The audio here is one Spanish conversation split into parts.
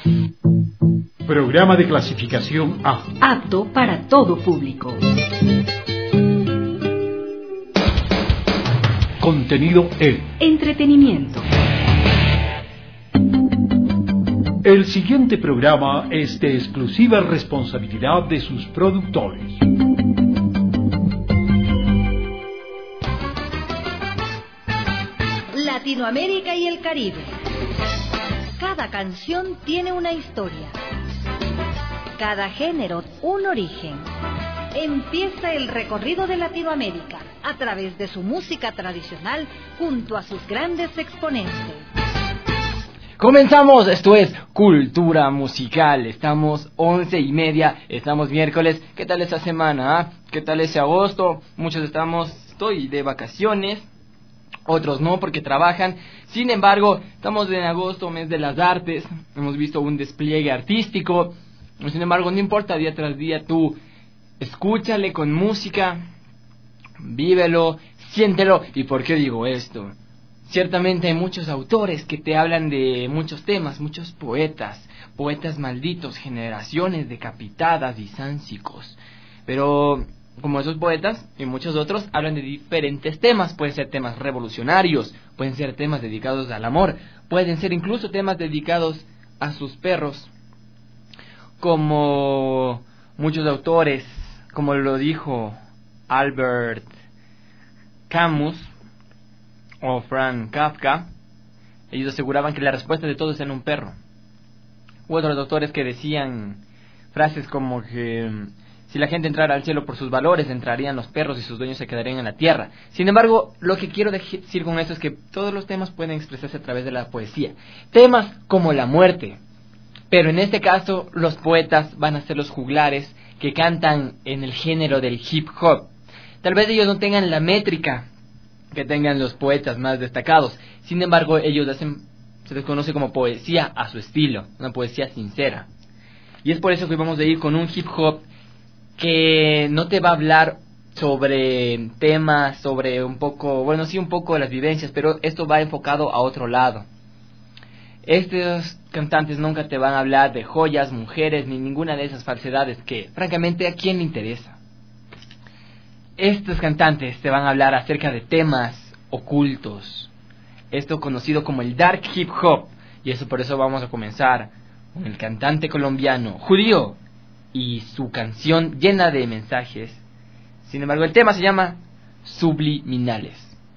Programa de clasificación A. Apto para todo público. Contenido E. Entretenimiento. El siguiente programa es de exclusiva responsabilidad de sus productores. Latinoamérica y el Caribe. Cada canción tiene una historia. Cada género un origen. Empieza el recorrido de Latinoamérica a través de su música tradicional junto a sus grandes exponentes. Comenzamos, esto es Cultura Musical. Estamos 11:30, estamos miércoles. ¿Qué tal esa semana? ¿Qué tal ese agosto? Muchos estoy de vacaciones, otros no porque trabajan. Sin embargo, estamos en agosto, mes de las artes. Hemos visto un despliegue artístico. Sin embargo, no importa, día tras día tú escúchale con música, vívelo, siéntelo. ¿Y por qué digo esto? Ciertamente hay muchos autores que te hablan de muchos temas, muchos poetas malditos, generaciones decapitadas y sánsicos. Pero como esos poetas y muchos otros hablan de diferentes temas, pueden ser temas revolucionarios, pueden ser temas dedicados al amor, pueden ser incluso temas dedicados a sus perros, como muchos autores, como lo dijo Albert Camus o Franz Kafka. Ellos aseguraban que la respuesta de todo está en un perro. U otros autores que decían frases como que si la gente entrara al cielo por sus valores, entrarían los perros y sus dueños se quedarían en la tierra. Sin embargo, lo que quiero decir con esto es que todos los temas pueden expresarse a través de la poesía. Temas como la muerte. Pero en este caso, los poetas van a ser los juglares que cantan en el género del hip hop. Tal vez ellos no tengan la métrica que tengan los poetas más destacados. Sin embargo, ellos se les conoce como poesía a su estilo, una poesía sincera. Y es por eso que vamos a ir con un hip hop que no te va a hablar sobre temas, sobre un poco de las vivencias, pero esto va enfocado a otro lado. Estos cantantes nunca te van a hablar de joyas, mujeres, ni ninguna de esas falsedades que, francamente, ¿a quién le interesa? Estos cantantes te van a hablar acerca de temas ocultos, esto conocido como el dark hip hop, y eso por eso vamos a comenzar con el cantante colombiano Judío y su canción llena de mensajes. Sin embargo, el tema se llama Subliminales.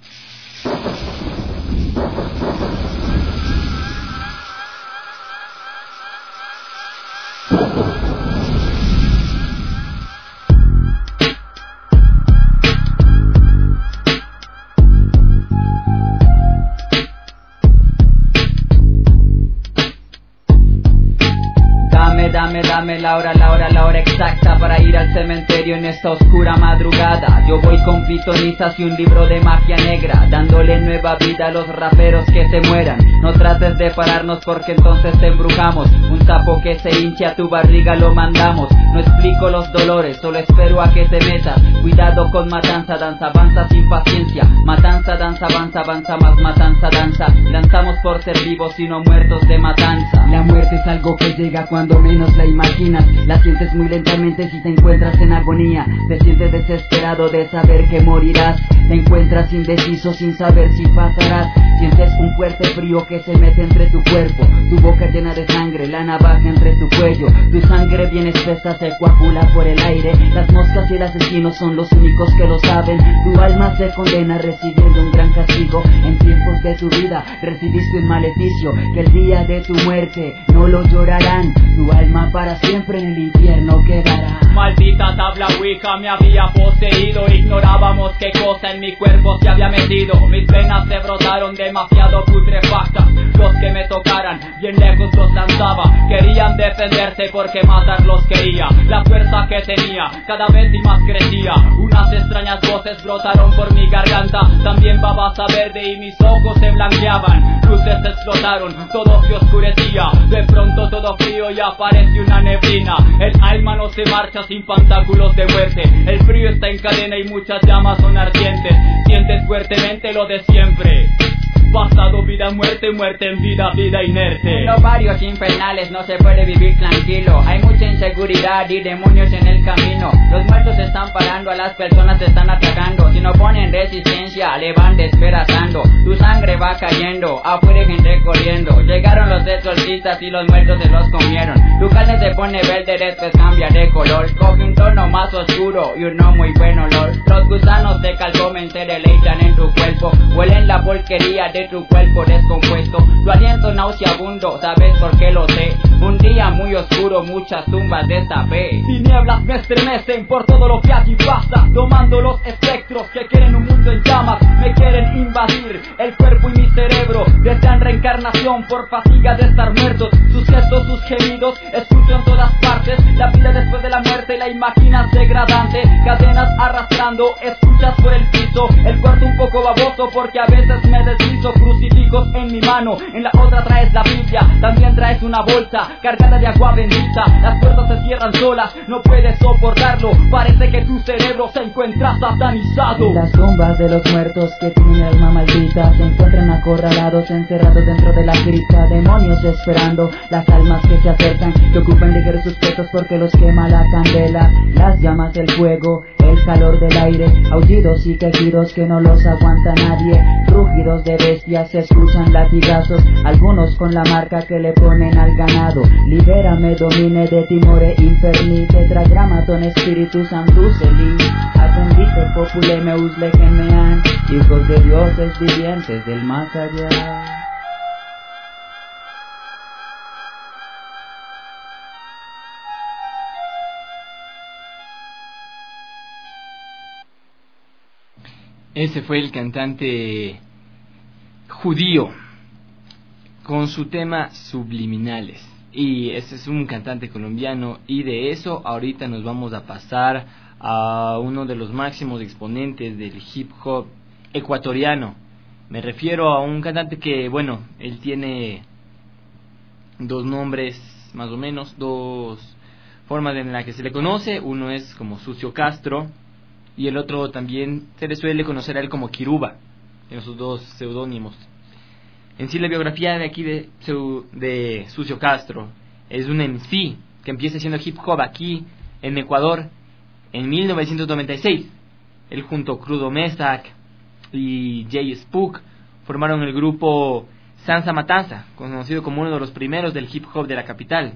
Dame la hora exacta para ir al cementerio en esta oscura madrugada. Yo voy con pitonizas y un libro de magia negra, dándole nueva vida a los raperos que se mueran. No trates de pararnos porque entonces te embrujamos. Un sapo que se hinche a tu barriga lo mandamos. No explico los dolores, solo espero a que te metas. Cuidado con matanza, danza, avanza sin paciencia. Matanza, danza, avanza, avanza más matanza, danza. Lanzamos por ser vivos y no muertos de matanza. La muerte es algo que llega cuando menos la imaginas. La sientes muy lentamente si te encuentras en agonía. Te sientes desesperado de saber que morirás. Te encuentras indeciso sin saber si pasarás. Sientes un fuerte frío que se mete entre tu cuerpo. Tu boca llena de sangre, la navaja entre tu cuello. Tu sangre bien espesa se coagula por el aire. Las moscas y el asesino son los únicos que lo saben. Tu alma se condena recibiendo un gran castigo. En tiempos de tu vida recibiste un maleficio, que el día de tu muerte no lo llorarán. Tu alma para siempre en el infierno quedará. Maldita tabla Ouija me había poseído. Ignorábamos qué cosa en mi cuerpo se había metido. Mis venas se brotaron demasiado putrefactas. Los que me tocaran bien lejos los lanzaba. Querían defenderse porque matarlos quería. La fuerza que tenía cada vez y más crecía. Unas extrañas voces brotaron por mi garganta. También babasa verde y mis ojos se blanqueaban. Luces explotaron, todo se oscurecía. De pronto todo frío y aparece una neblina. El alma no se marcha sin pantáculos de muerte. El frío está en cadena y muchas llamas son ardientes. Sientes fuertemente lo de siempre. pasado, vida, muerte, muerte en vida, vida inerte. En los barrios infernales no se puede vivir tranquilo. Hay mucha inseguridad y demonios en el camino. Los muertos están parando, a las personas se están atacando. Si no ponen resistencia, le van despedazando. Tu sangre va cayendo, afuera hay gente corriendo. Llegaron los exorcistas y los muertos se los comieron. Tu carne se pone verde, después cambia de color. Coge un tono más oscuro y un no muy buen olor. Los gusanos de calcomen se deleitan en tu cuerpo. Huelen la porquería de tu cuerpo descompuesto. Tu aliento nauseabundo, ¿sabes por qué lo sé? Un día muy oscuro, muchas tumbas destapé. Tinieblas me estremecen por todo lo que aquí pasa, tomando los espectros que quieren un mundo en llamas. Me quieren invadir el cuerpo y mi cerebro. Desean reencarnación por fatiga de estar muertos. Sus gestos, sus gemidos, escucho en todas partes. La vida después de la muerte la imaginas degradante. Cadenas arrastrando, escuchas por el piso. El cuarto un poco baboso porque a veces me deslizo. Crucifijos en mi mano, en la otra traes la Biblia. También traes una bolsa cargada de agua bendita. Las puertas se cierran solas, no puedes soportarlo. Parece que tu cerebro se encuentra satanizado. Las tumbas de los muertos que tienen el alma maldita se encuentran acorralados, encerrados dentro de la cripta. Demonios esperando las almas que se acercan, que ocupan ligeros sus puestos porque los quema la candela. Las llamas del fuego, el calor del aire, aullidos y quejidos que no los aguanta nadie. Rugidos de bestias, se escuchan latigazos, algunos con la marca que le ponen al ganado. Libérame, domine de timore inferni, tetragramaton espíritu santus eli. Atendite popule meus legemean, hijos de dioses vivientes del más allá. Ese fue el cantante judío con su tema Subliminales. Y ese es un cantante colombiano, y de eso ahorita nos vamos a pasar a uno de los máximos exponentes del hip hop ecuatoriano. Me refiero a un cantante que, bueno, él tiene dos nombres, más o menos, dos formas en las que se le conoce. Uno es como Sucio Castro, y el otro también se le suele conocer a él como Kiruba, en esos dos seudónimos. En sí, la biografía de aquí de Sucio Castro es un MC que empieza haciendo hip hop aquí en Ecuador en 1996. Él junto a Crudo Mesac y Jay Spook formaron el grupo Sansa Matanza, conocido como uno de los primeros del hip hop de la capital.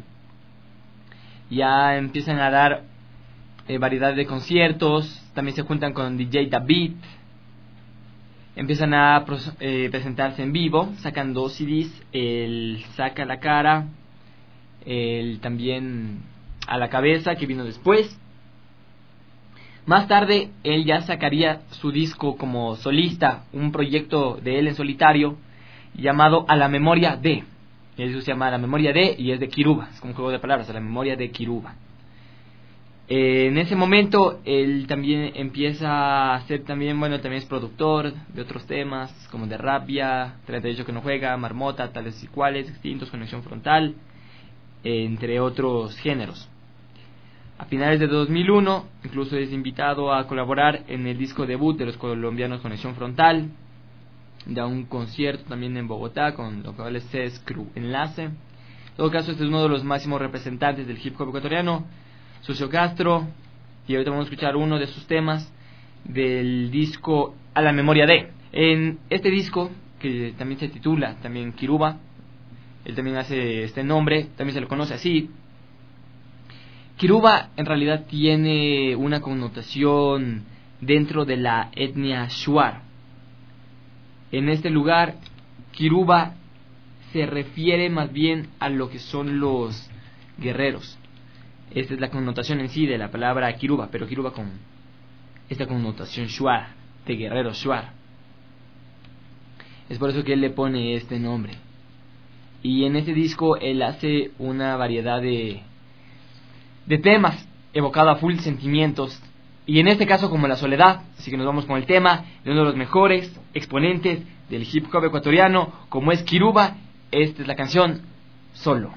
Ya empiezan a dar variedad de conciertos, también se juntan con DJ David, empiezan a presentarse en vivo, sacan 2 CDs, el Saca la Cara, el también A la Cabeza, que vino después. Más tarde él ya sacaría su disco como solista, un proyecto de él en solitario llamado A la Memoria de. Eso se llama A la Memoria de y es de Kiruba, es como un juego de palabras, A la Memoria de Kiruba. En ese momento él también empieza a hacer también, bueno, también es productor de otros temas como de Rabia, 38 que no juega, Marmota, Tales y Cuales, Extintos, Conexión Frontal, entre otros géneros. A finales de 2001 incluso es invitado a colaborar en el disco debut de los colombianos Conexión Frontal, da un concierto también en Bogotá con lo que es CES Crew Enlace. En todo caso, este es uno de los máximos representantes del hip hop ecuatoriano, Sucio Castro, y ahorita vamos a escuchar uno de sus temas del disco A la Memoria de. En este disco, que también se titula también Kiruba, él también hace este nombre, también se lo conoce así. Kiruba en realidad tiene una connotación dentro de la etnia Shuar. En este lugar, Kiruba se refiere más bien a lo que son los guerreros. Esta es la connotación en sí de la palabra Kiruba, pero Kiruba con esta connotación Shuar, de guerrero Shuar. Es por eso que él le pone este nombre. Y en este disco él hace una variedad de temas evocado a full sentimientos, y en este caso como la soledad. Así que nos vamos con el tema de uno de los mejores exponentes del hip hop ecuatoriano, como es Kiruba. Esta es la canción Solo.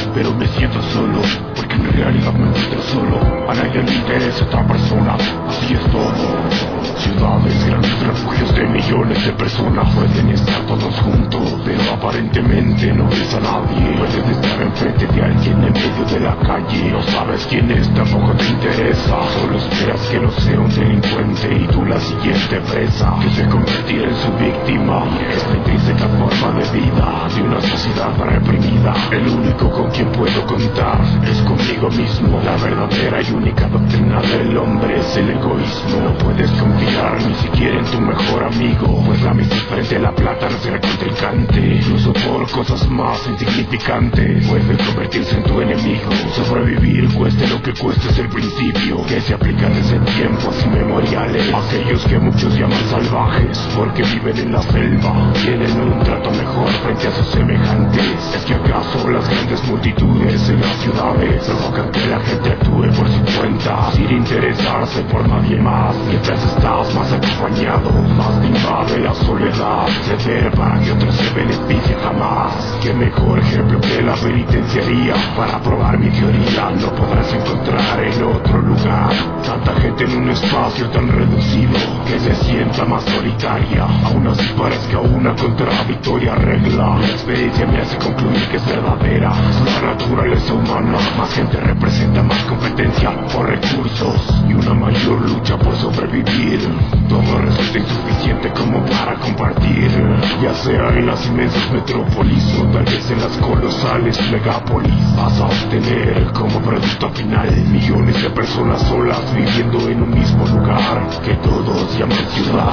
pero me siento solo, porque en realidad me encuentro solo. A nadie le interesa otra persona, así es todo. Ciudades, grandes refugios de millones de personas. Pueden estar todos juntos, pero aparentemente no ves a nadie. Puedes estar enfrente de alguien en medio de la calle. No sabes quién es, tampoco te interesa. Solo esperas que no sea un delincuente y tú la siguiente presa, que se convertirá en su víctima. Es la intrínseca forma de vida de una sociedad reprimida. El único con quien puedo contar es conmigo mismo. La verdadera y única doctrina del hombre es el egoísmo. No puedes confiar ni siquiera en tu mejor amigo, pues la amistad frente a la plata no será contrincante. Incluso por cosas más insignificantes puede convertirse en tu enemigo. Sobrevivir, cueste lo que cueste, es el principio que se aplica desde tiempos inmemoriales. Aquellos que muchos llaman salvajes porque viven en la selva tienen un trato mejor frente a sus semejantes. ¿Es que acaso las grandes multitudes en las ciudades provocan que la gente actúe por su cuenta sin interesarse por nadie más? Mientras estás más acompañado, más te invade la soledad. Ceder para que otros se beneficien jamás. Qué mejor ejemplo que la penitenciaría para probar mi teoría no podrás encontrar en otro lugar. Tanta gente en un espacio tan reducido que se sienta más solitaria, aún así parezca una contradictoria regla. La experiencia me hace concluir que es verdadera la naturaleza humana. Más gente representa más competencia por recursos y una mayor lucha por sobrevivir. Todo resulta insuficiente como para compartir, ya sea en las inmensas metrópolis o tal vez en las colosales megápolis. Vas a obtener como producto final millones de personas solas viviendo en un mismo lugar que todos llaman ciudad.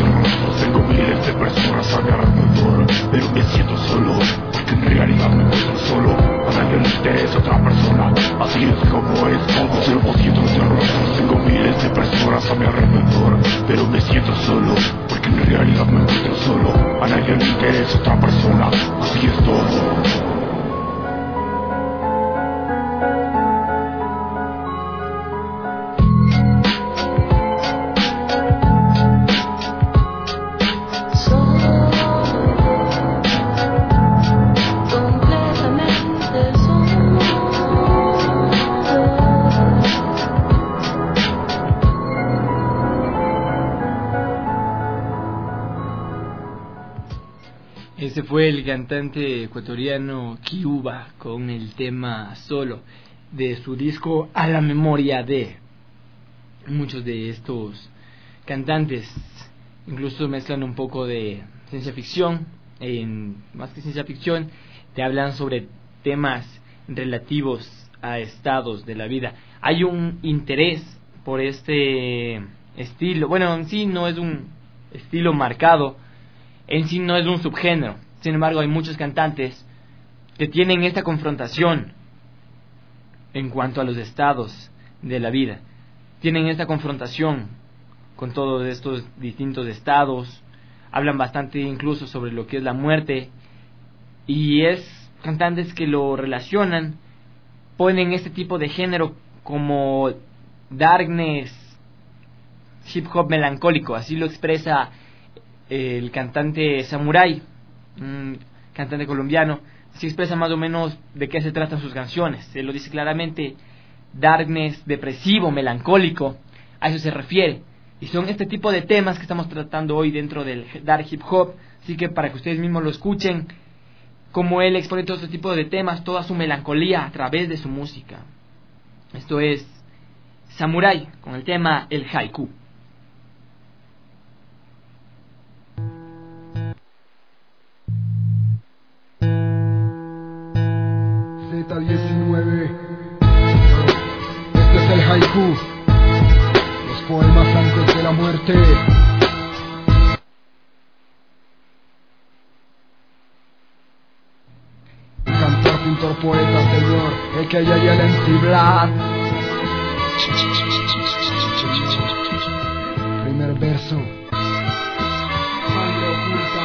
Tengo miles de personas a mi alrededor, pero me siento solo, porque en realidad me encuentro solo. A nadie le interesa otra persona, así es como es todo. 0% de rostros, tengo miles de personas a mi alrededor, pero me siento solo, porque en realidad me encuentro solo. A nadie le interesa otra persona, así es todo. Ese fue el cantante ecuatoriano Kiuba con el tema Solo de su disco A la Memoria de. Muchos de estos cantantes incluso mezclan un poco de ciencia ficción, más que ciencia ficción, te hablan sobre temas relativos a estados de la vida. Hay un interés por este estilo, bueno, en sí no es un estilo marcado, en sí no es un subgénero. Sin embargo, hay muchos cantantes que tienen esta confrontación en cuanto a los estados de la vida. Tienen esta confrontación con todos estos distintos estados. Hablan bastante incluso sobre lo que es la muerte. Y es cantantes que lo relacionan, ponen este tipo de género como darkness, hip hop melancólico. Así lo expresa el cantante Samurai, un cantante colombiano. Así expresa más o menos de qué se tratan sus canciones. Se lo dice claramente, darkness, depresivo, melancólico, a eso se refiere. Y son este tipo de temas que estamos tratando hoy dentro del dark hip hop. Así que para que ustedes mismos lo escuchen, como él expone todo este tipo de temas, toda su melancolía a través de su música. Esto es Samurai con el tema El Haiku. Z19. Este es el haiku, los poemas antes de la muerte. Cantor, pintor, poeta, señor, el que ya el MC Black. Primer verso. Sangre oculta.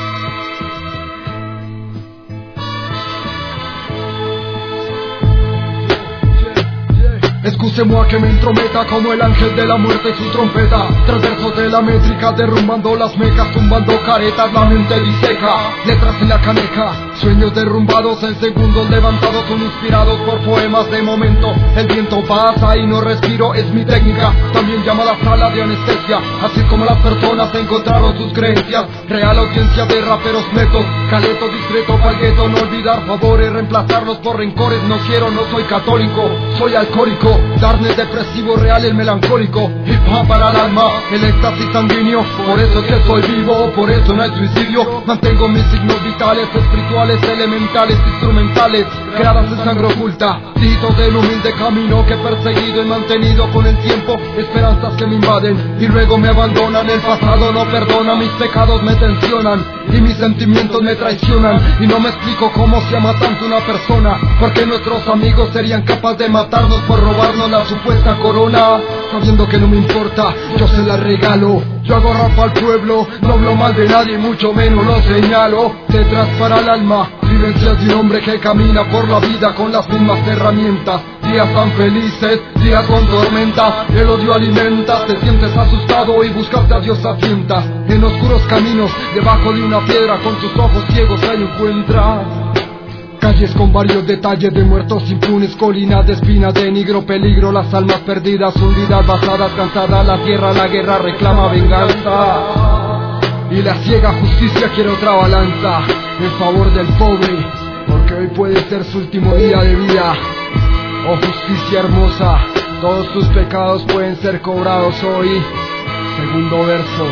Excusez-moi que me entrometa como el ángel de la muerte y su trompeta. Tres versos de la métrica derrumbando las mecas, tumbando caretas, la mente diseca. Letras en la caneca, Sueños derrumbados en segundos levantados son inspirados por poemas de momento. El viento pasa y no respiro, es mi técnica, también llamada sala de anestesia. Así como las personas encontraron sus creencias. Real audiencia de raperos netos, caleto discreto pa'l gueto. No olvidar favores, reemplazarlos por rencores. No quiero, no soy católico, soy alcohólico. Darkness depresivo, real el melancólico. Hip hop para el alma, el éxtasis sanguíneo. Por eso es que estoy vivo, por eso no hay suicidio. Mantengo mis signos vitales, espirituales, elementales, instrumentales, creadas en sangre oculta. Dígitos del humilde camino que he perseguido y mantenido con el tiempo. Esperanzas que me invaden y luego me abandonan. El pasado no perdona, mis pecados me tensionan y mis sentimientos me traicionan. Y no me explico cómo se ama tanto una persona, porque nuestros amigos serían capaces de matarnos por robarnos la supuesta corona. Sabiendo que no me importa, yo se la regalo. Yo hago rap al pueblo, no hablo mal de nadie, mucho menos lo señalo. Letras para el alma, vivencias de un hombre que camina por la vida con las mismas herramientas. Días tan felices, días con tormenta, el odio alimenta. Te sientes asustado y buscaste a Dios a tientas. En oscuros caminos, debajo de una piedra, con tus ojos ciegos ahí encuentras calles con varios detalles de muertos impunes, colinas de espinas, de negro peligro, las almas perdidas, hundidas, basadas, cansadas, la tierra, la guerra reclama venganza. Y la ciega justicia quiere otra balanza en favor del pobre, porque hoy puede ser su último día de vida. Oh justicia hermosa, todos tus pecados pueden ser cobrados hoy. Segundo verso.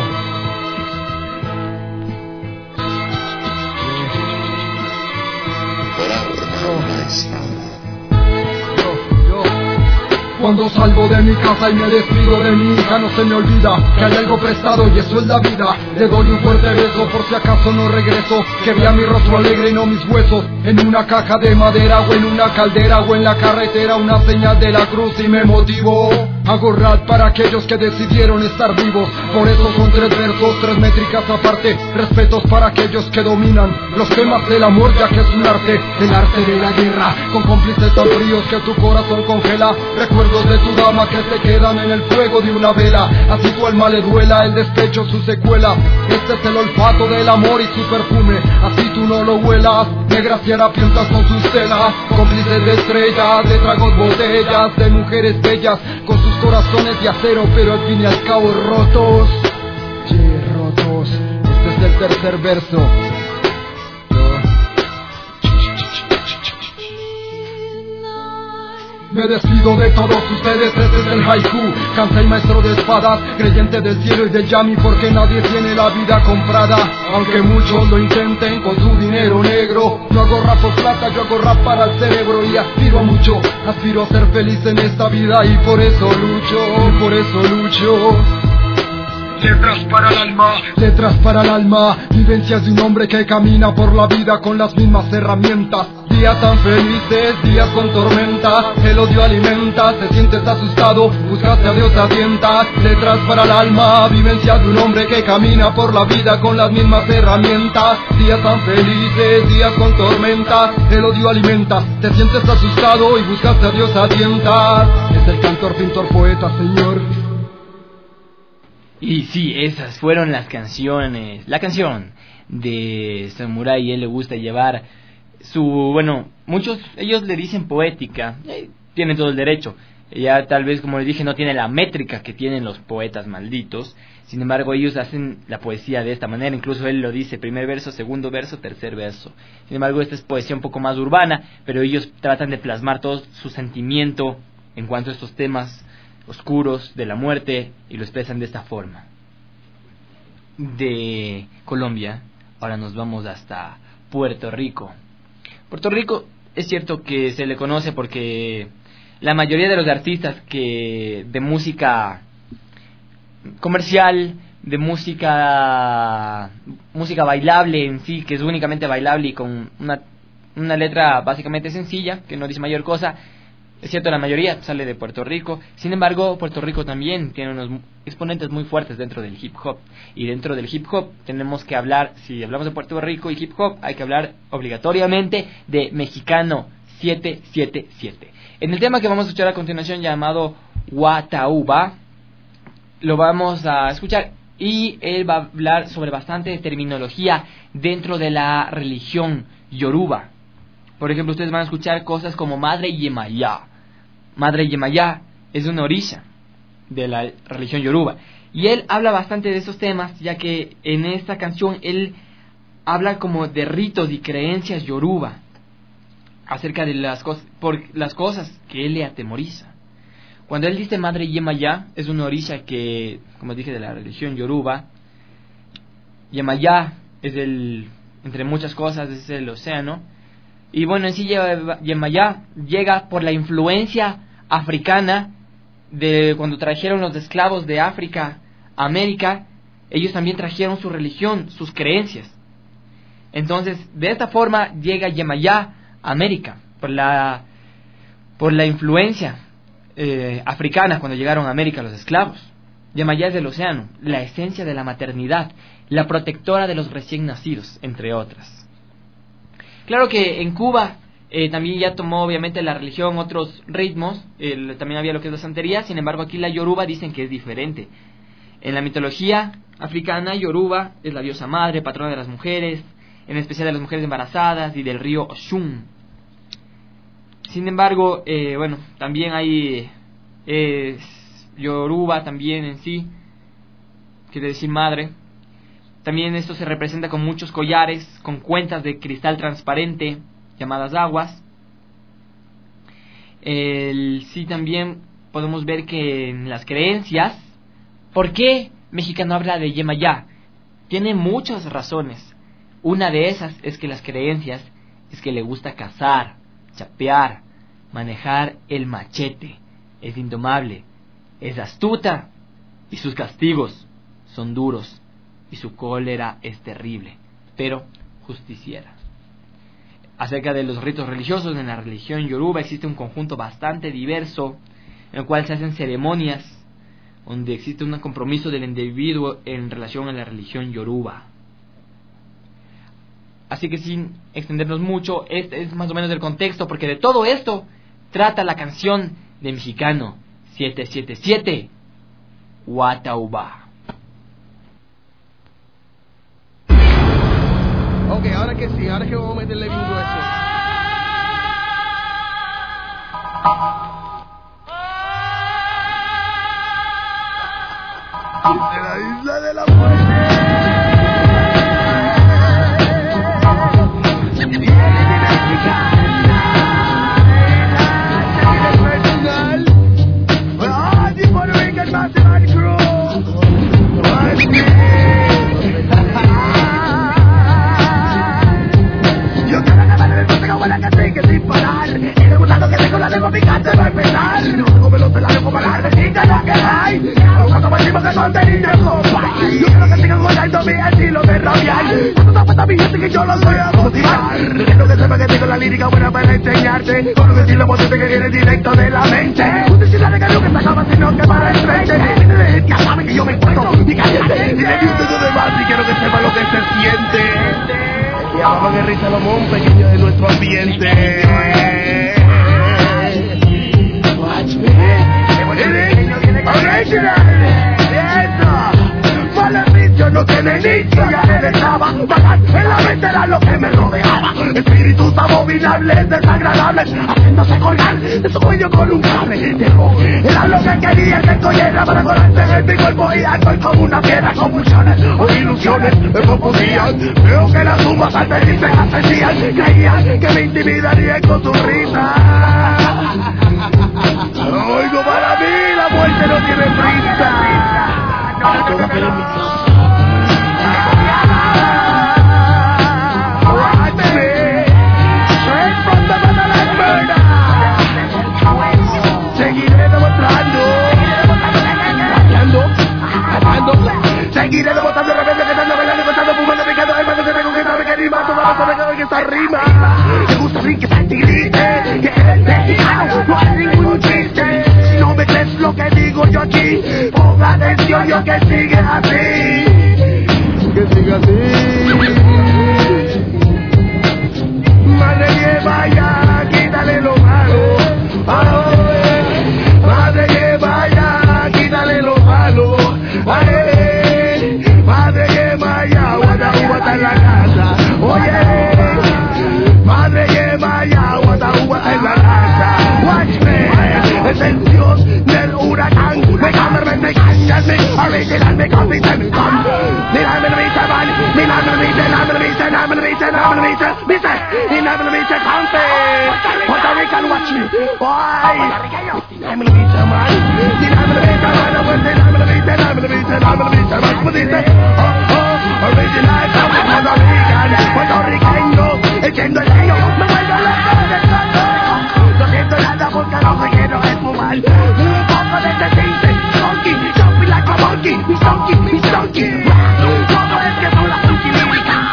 Cuando salgo de mi casa y me despido de mi hija, no se me olvida que hay algo prestado y eso es la vida. Le doy un fuerte beso por si acaso no regreso, que vea mi rostro alegre y no mis huesos. En una caja de madera o en una caldera o en la carretera, una señal de la cruz y me motivo. Hago rap para aquellos que decidieron estar vivos. Por eso son 3 versos, 3 métricas aparte. Respetos para aquellos que dominan los temas del amor, ya que es un arte, el arte de la guerra. Con cómplices tan fríos que tu corazón congela. Recuerdos de tu dama que se quedan en el fuego de una vela. Así tu alma le duela, el despecho su secuela. Este es el olfato del amor y su perfume. Así tú no lo huelas, negras y harapientas con sus telas. Cómplices de estrellas, de tragos, botellas, de mujeres bellas con sus corazones de acero, pero al fin y al cabo rotos. Che, rotos. Este es el tercer verso. Me despido de todos ustedes, este es el haiku. Kansei, maestro de espadas, creyente del cielo y del yami, porque nadie tiene la vida comprada. Aunque muchos lo intenten con su dinero negro. No hago rap por plata, yo hago rap para el cerebro. Y aspiro a mucho, aspiro a ser feliz en esta vida. Y por eso lucho. Letras para el alma, letras para el alma. Vivencias de un hombre que camina por la vida con las mismas herramientas. Días tan felices, días con tormenta. El odio alimenta, te sientes asustado, buscaste a Dios a tientas. Letras para el alma, vivencias de un hombre que camina por la vida con las mismas herramientas. Días tan felices, días con tormenta. El odio alimenta, te sientes asustado y buscaste a Dios a tientas. Es el cantor, pintor, poeta, señor. Y sí, esas fueron las canciones. La canción de Samurai, él le gusta llevar su... Bueno, muchos, ellos le dicen poética, tienen todo el derecho. Ella tal vez, como les dije, no tiene la métrica que tienen los poetas malditos. Sin embargo, ellos hacen la poesía de esta manera. Incluso él lo dice, primer verso, segundo verso, tercer verso. Sin embargo, esta es poesía un poco más urbana, pero ellos tratan de plasmar todo su sentimiento en cuanto a estos temas oscuros de la muerte y lo expresan de esta forma. De Colombia, ahora nos vamos hasta Puerto Rico. Puerto Rico es cierto que se le conoce porque la mayoría de los artistas que de música comercial, de música bailable en sí, que es únicamente bailable y con una letra básicamente sencilla, que no dice mayor cosa. Es cierto, la mayoría sale de Puerto Rico. Sin embargo, Puerto Rico también tiene unos exponentes muy fuertes dentro del hip hop. Y dentro del hip hop tenemos que hablar, si hablamos de Puerto Rico y hip hop, hay que hablar obligatoriamente de Mexicano 777. En el tema que vamos a escuchar a continuación, llamado Guatauba, lo vamos a escuchar y él va a hablar sobre bastante terminología dentro de la religión yoruba. Por ejemplo, ustedes van a escuchar cosas como Madre Yemayá. Madre Yemayá es una orisha de la religión yoruba. Y él habla bastante de esos temas, ya que en esta canción él habla como de ritos y creencias yoruba acerca de las cosas que él le atemoriza. Cuando él dice Madre Yemayá, es una orisha que, como dije, de la religión yoruba. Yemayá es entre muchas cosas, es el océano. Y bueno, en sí Yemayá llega por la influencia africana de cuando trajeron los esclavos de África a América. Ellos también trajeron su religión, sus creencias. Entonces, de esta forma llega Yemayá a América por la influencia africana cuando llegaron a América los esclavos. Yemayá es del océano, la esencia de la maternidad, la protectora de los recién nacidos, entre otras. Claro que en Cuba también ya tomó obviamente la religión otros ritmos, también había lo que es la santería. Sin embargo, aquí la yoruba dicen que es diferente. En la mitología africana, yoruba es la diosa madre, patrona de las mujeres, en especial de las mujeres embarazadas y del río Oshun. Sin embargo, bueno, también hay yoruba también en sí, quiere decir madre. También esto se representa con muchos collares, con cuentas de cristal transparente, llamadas aguas. Sí, también podemos ver que en las creencias, ¿por qué mexicano habla de Yemayá? Tiene muchas razones. Una de esas es que las creencias es que le gusta cazar, chapear, manejar el machete, es indomable, es astuta y sus castigos son duros y su cólera es terrible, pero justiciera. Acerca de los ritos religiosos, en la religión yoruba existe un conjunto bastante diverso en el cual se hacen ceremonias donde existe un compromiso del individuo en relación a la religión yoruba. Así que sin extendernos mucho, este es más o menos el contexto, porque de todo esto trata la canción de Mexicano 777, Watauba. Ok, ahora que sí, ahora que vamos a meterle bien grueso. De la isla de la muerte. Que sin parar, y me gusta que tengo la lengua picante va a empezar. No tengo pelos de la lengua para la recita lo que hay. Cuando partimos de contenido compa, yo quiero que sigan guardando mi estilo de rabiar. Cuando te apuesta mi gente que yo los voy a motivar. Quiero que sepa que tengo la lírica buena para enseñarte, con un estilo potente que viene directo de la mente. Un estilo de que nunca se acaba sino que para el frente. Ya saben que yo me encuentro y caliente. Y le di un dedo de más y quiero que sepa lo que se siente. Llamaba Guerri Salomón, pequeño de nuestro ambiente. Watch me. Original. Maleficio no tiene inicio, ya le estaba bastante en la mente era lo que me rodeaba. Espíritus abominables, desagradables, haciéndose colgar de su cuello con un cable. Era lo que quería que collera para colarse en mi cuerpo y alcohol como una piedra, convulsiones o ilusiones me confundían. Veo que las tumbas al venir se ascendían, creían que me intimidarían con su risa. Oigo, para mí la muerte no tiene prisa. Todo permiso. Seguiré demostrando, seguiré demostrando, repente que estando bailando, cantando, fumando, picando, el mando se me conquista, me quería más, tomando, me quedo en esta rima. Me gusta bien que se te grite, que eres mexicano, no hay ningún chiste. Si no me crees lo que digo yo aquí, ponga atención, yo que sigue así. Que siga así. Madre que vaya, quítale lo malo. Madre que vaya, quítale lo malo. Puerto Rican watch me. Why? I'm the beat man. I'm the beat man. I'm the beat man. Como dice, original Puerto Rican, echando el año, me vuelvo loco de todo. No siento nada porque lo que quiero es fumar. Un poco de ese tinte, funky, jumping like a monkey, mi stonky. ¿Cómo es que son las funky líricas?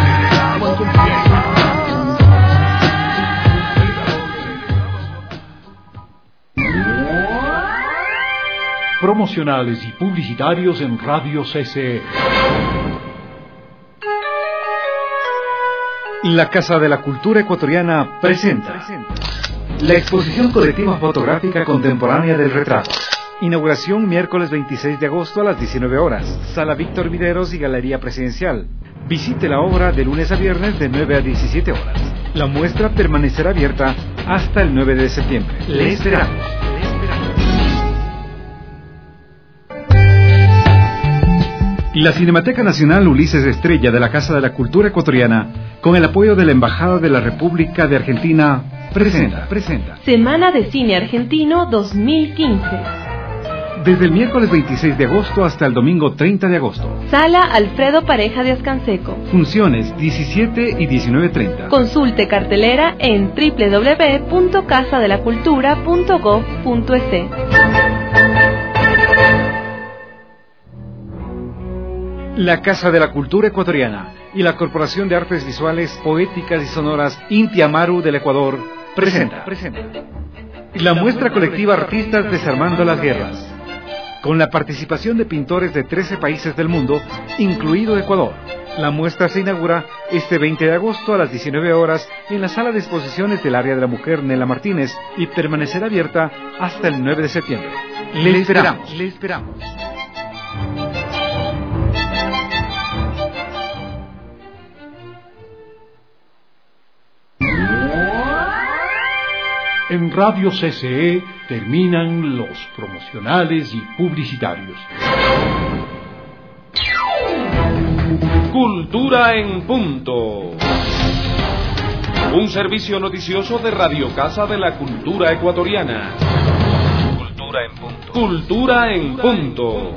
Promocionales y publicitarios en Radio CCE. La Casa de la Cultura Ecuatoriana presenta la exposición colectiva fotográfica contemporánea del retrato. Inauguración miércoles 26 de agosto a las 19 horas. Sala Víctor Videros y Galería Presidencial. Visite la obra de lunes a viernes de 9 a 17 horas. La muestra permanecerá abierta hasta el 9 de septiembre. Le esperamos. La Cinemateca Nacional Ulises Estrella de la Casa de la Cultura Ecuatoriana, con el apoyo de la Embajada de la República de Argentina, presenta Semana de Cine Argentino 2015. Desde el miércoles 26 de agosto hasta el domingo 30 de agosto. Sala Alfredo Pareja de Ascanseco. Funciones 17 y 19:30. Consulte cartelera en www.casadelacultura.gov.es. La Casa de la Cultura Ecuatoriana y la Corporación de Artes Visuales, Poéticas y Sonoras Inti Amaru del Ecuador presenta la muestra colectiva Artistas Desarmando las Guerras, con la participación de pintores de 13 países del mundo, incluido Ecuador. La muestra se inaugura este 20 de agosto a las 19 horas en la Sala de Exposiciones del Área de la Mujer Nela Martínez y permanecerá abierta hasta el 9 de septiembre. Le esperamos. En Radio CCE terminan los promocionales y publicitarios. Cultura en punto. Un servicio noticioso de Radio Casa de la Cultura Ecuatoriana. Cultura en punto. Cultura en punto.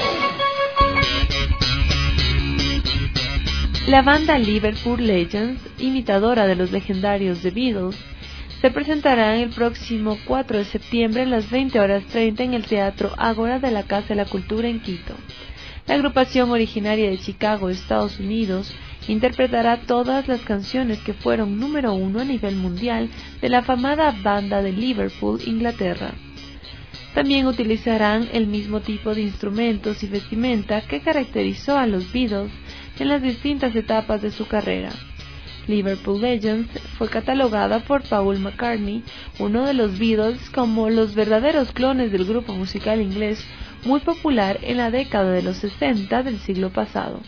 La banda Liverpool Legends, imitadora de los legendarios The Beatles, se presentará el próximo 4 de septiembre a las 20:30 en el Teatro Ágora de la Casa de la Cultura en Quito. La agrupación originaria de Chicago, Estados Unidos, interpretará todas las canciones que fueron número 1 a nivel mundial de la afamada banda de Liverpool, Inglaterra. También utilizarán el mismo tipo de instrumentos y vestimenta que caracterizó a los Beatles en las distintas etapas de su carrera. Liverpool Legends fue catalogada por Paul McCartney, uno de los Beatles, como los verdaderos clones del grupo musical inglés muy popular en la década de los 60 del siglo pasado.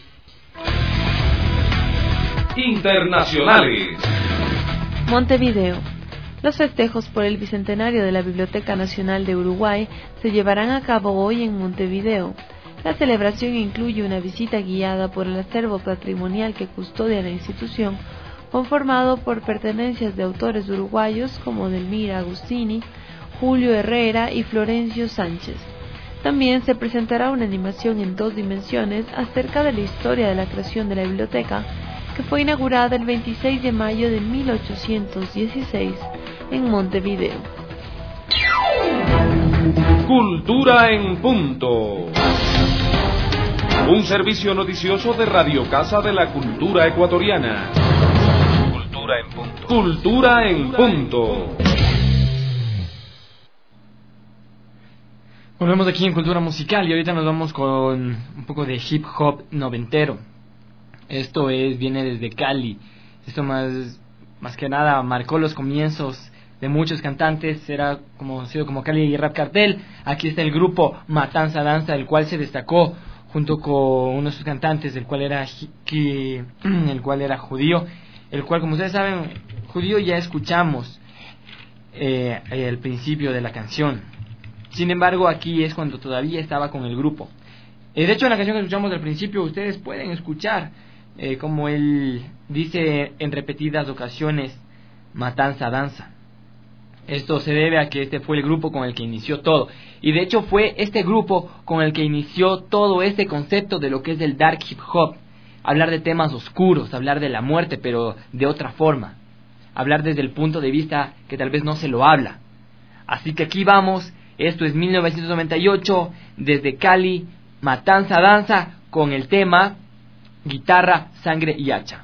Internacionales. Montevideo. Los festejos por el bicentenario de la Biblioteca Nacional de Uruguay se llevarán a cabo hoy en Montevideo. La celebración incluye una visita guiada por el acervo patrimonial que custodia la institución, conformado por pertenencias de autores uruguayos como Delmira Agustini, Julio Herrera y Florencio Sánchez. También se presentará una animación en 2 dimensiones acerca de la historia de la creación de la biblioteca, que fue inaugurada el 26 de mayo de 1816 en Montevideo. Cultura en punto. Un servicio noticioso de Radio Casa de la Cultura Ecuatoriana. Cultura en punto. Cultura en punto. Volvemos aquí en Cultura Musical y ahorita nos vamos con un poco de hip hop noventero. Esto viene desde Cali. Esto más que nada marcó los comienzos de muchos cantantes. Era conocido como Cali y Rap Cartel. Aquí está el grupo Matanza Danza, el cual se destacó junto con uno de sus cantantes, el cual era judío, el cual, como ustedes saben, judío ya escuchamos el principio de la canción. Sin embargo, aquí es cuando todavía estaba con el grupo. De hecho, en la canción que escuchamos al principio, ustedes pueden escuchar como él dice en repetidas ocasiones, matanza danza. Esto se debe a que este fue el grupo con el que inició todo. Y de hecho fue este grupo con el que inició todo este concepto de lo que es el dark hip hop. Hablar de temas oscuros, hablar de la muerte, pero de otra forma. Hablar desde el punto de vista que tal vez no se lo habla. Así que aquí vamos, esto es 1998, desde Cali, Matanza Danza, con el tema Guitarra, Sangre y Hacha.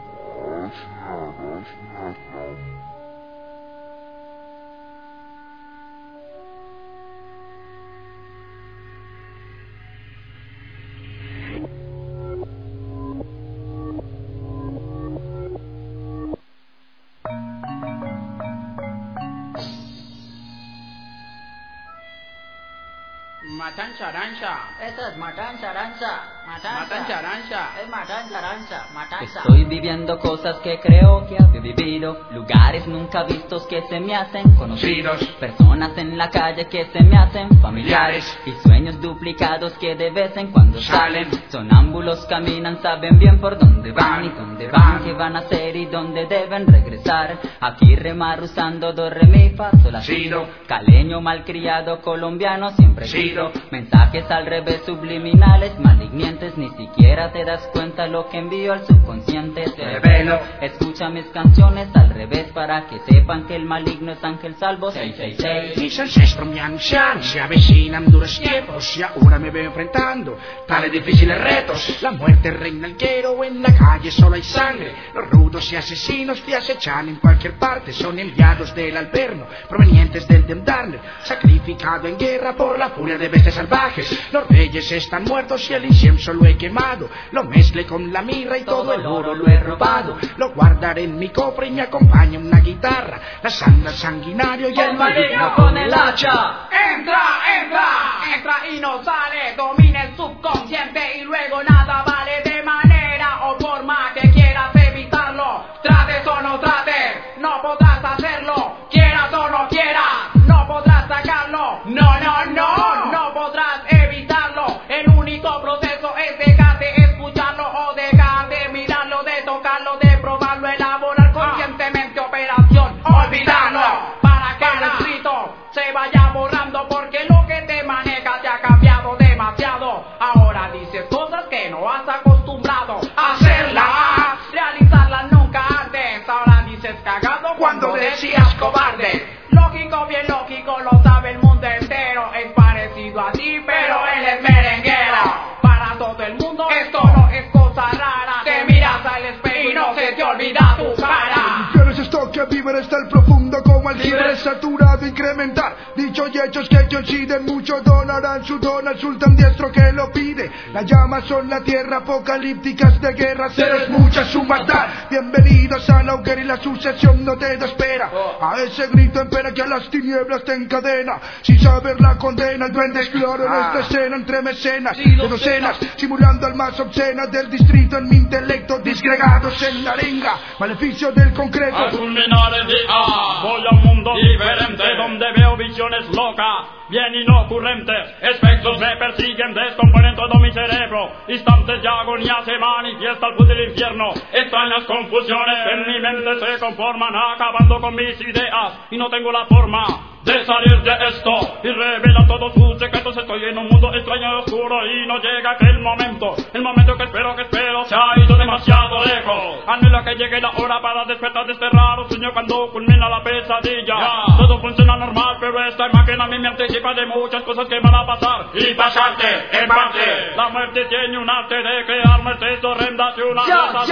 Matanza Aranza. Esta es Matanza Aranza. Matanza Aranza. Es Matanza Aranza. Matanza. Estoy viviendo cosas que creo que había vivido. Lugares nunca vistos que se me hacen conocidos. Personas en la calle que se me hacen familiares. Y sueños duplicados que de vez en cuando salen. Sonámbulos caminan, saben bien por dónde van y dónde van, qué van a hacer y dónde deben regresar. Aquí remar usando do, re, mi, fa, sol, la, si, do. Caleño malcriado, colombiano siempre sido. Mensajes al revés subliminales, malignientes. Ni siquiera te das cuenta lo que envío al subconsciente. Te revelo, escucha mis canciones al revés para que sepan que el maligno es ángel salvo 666. Mis ancestros, mi anciano, se avecinan duros tiempos y ahora me veo enfrentando tales difíciles retos. La muerte reina el quiero, en la calle solo hay sangre. Los rudos y asesinos te acechan en cualquier parte. Son enviados del Alverno, provenientes del Demdarner, sacrificado en guerra por la furia de bestias salvajes. Los reyes están muertos y el incienso lo he quemado. Lo mezclé con la mirra y todo el oro lo he robado. Lo guardaré en mi cofre y me acompaña una guitarra. La sangre sanguinario y el maligno con el hacha. Entra, entra, entra y no sale. Domina el subconsciente y luego nada vale. De manera o forma que quieras evitarlo, trates o no trates, no podrás hacerlo. Quieras o no quieras, no podrás sacarlo. No, no, no, no podrás evitarlo. El único proceso es dejarte escucharlo o dejar de mirarlo, de tocarlo, de probarlo, elaborar conscientemente operación, olvidarlo, para que el escrito se vaya borrando, porque lo que te maneja te ha cambiado demasiado. Ahora dices cosas que no has acostumbrado a hacerlas, realizarlas nunca antes. Ahora dices cagado cuando decías cobarde. Lógico, bien lógico, lo sabe el mundo entero. Es parecido a ti, pero él es merenguero. Para todo el mundo esto no es cosa rara. Te miras al espejo y no se te olvida tu cara. ¿Quieres esto que vibra está el profundo como el libre saturado incrementar? Dichos y hechos que coinciden mucho donarán su don al sultán diestro que lo pide. Las llamas son la tierra apocalípticas de guerra, seres mucha su maldad. Bienvenidos a la hoguera y la sucesión no te da espera. A ese grito en pena que a las tinieblas te encadena. Sin saber la condena, el duende explora en esta escena entre mecenas de docenas, simulando al más obscena del distrito en mi intelecto, disgregados en la arenga, maleficio del concreto. Al culminar el día, voy a un mundo diferente, donde veo visiones locas, bien inocurrentes. Espectros me persiguen, descomponen todo mi cerebro. Instantes de agonía se manifiesta al del infierno. Extrañas confusiones en mi mente se conforman, acabando con mis ideas, y no tengo la forma de salir de esto y revela todos sus secretos. Estoy en un mundo extraño y oscuro y no llega aquel momento, el momento que espero se ha ido demasiado lejos. Anhelo que llegue la hora para despertar de este raro sueño cuando culmina la pesadilla. Todo funciona normal, pero esta imagen a mí me anticipa de muchas cosas que van a pasar y pasarte en parte. La muerte tiene un arte de crear muertes horrendas y una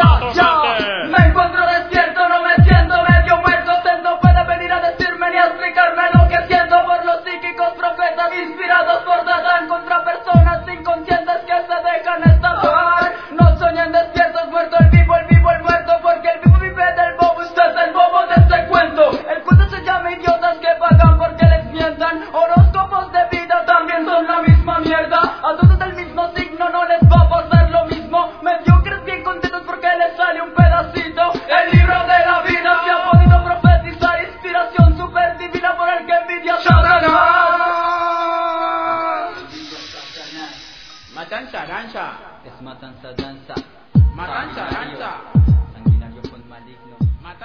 Me encuentro despierto, no me siento medio muerto. Usted no puede venir a decirme ni a explicarme lo que siento por los psíquicos profetas inspirados por Satán contra personas inconscientes que se dejan estafar. No sueñen despiertos, muerto el vivo el muerto, porque el vivo vive del bobo. Usted es el bobo de este cuento. El cuento se llama idiotas que pagan porque les mientan. Horóscopos de vida también son la misma mierda. A todos del mismo signo no les va a pasar lo mismo. Mediocres bien contentos porque les sale un pedacito.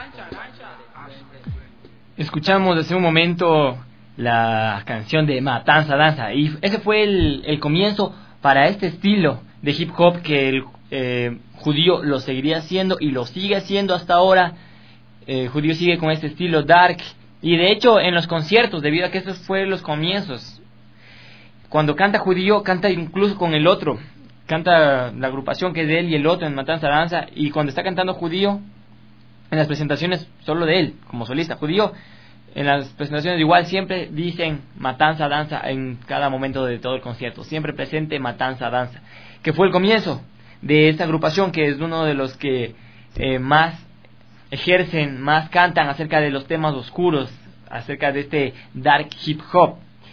Escuchamos hace un momento la canción de Matanza Danza, y ese fue el comienzo para este estilo de hip hop que el judío lo seguiría haciendo y lo sigue haciendo hasta ahora. El judío sigue con este estilo dark, y de hecho en los conciertos, debido a que esos fueron los comienzos, cuando canta judío canta incluso con el otro, canta la agrupación que es de él y el otro en Matanza Danza, y cuando está cantando judío en las presentaciones solo de él como solista judío, en las presentaciones igual siempre dicen Matanza Danza en cada momento de todo el concierto, siempre presente Matanza Danza, que fue el comienzo de esta agrupación, que es uno de los que más ejercen, más cantan acerca de los temas oscuros, acerca de este dark hip hop.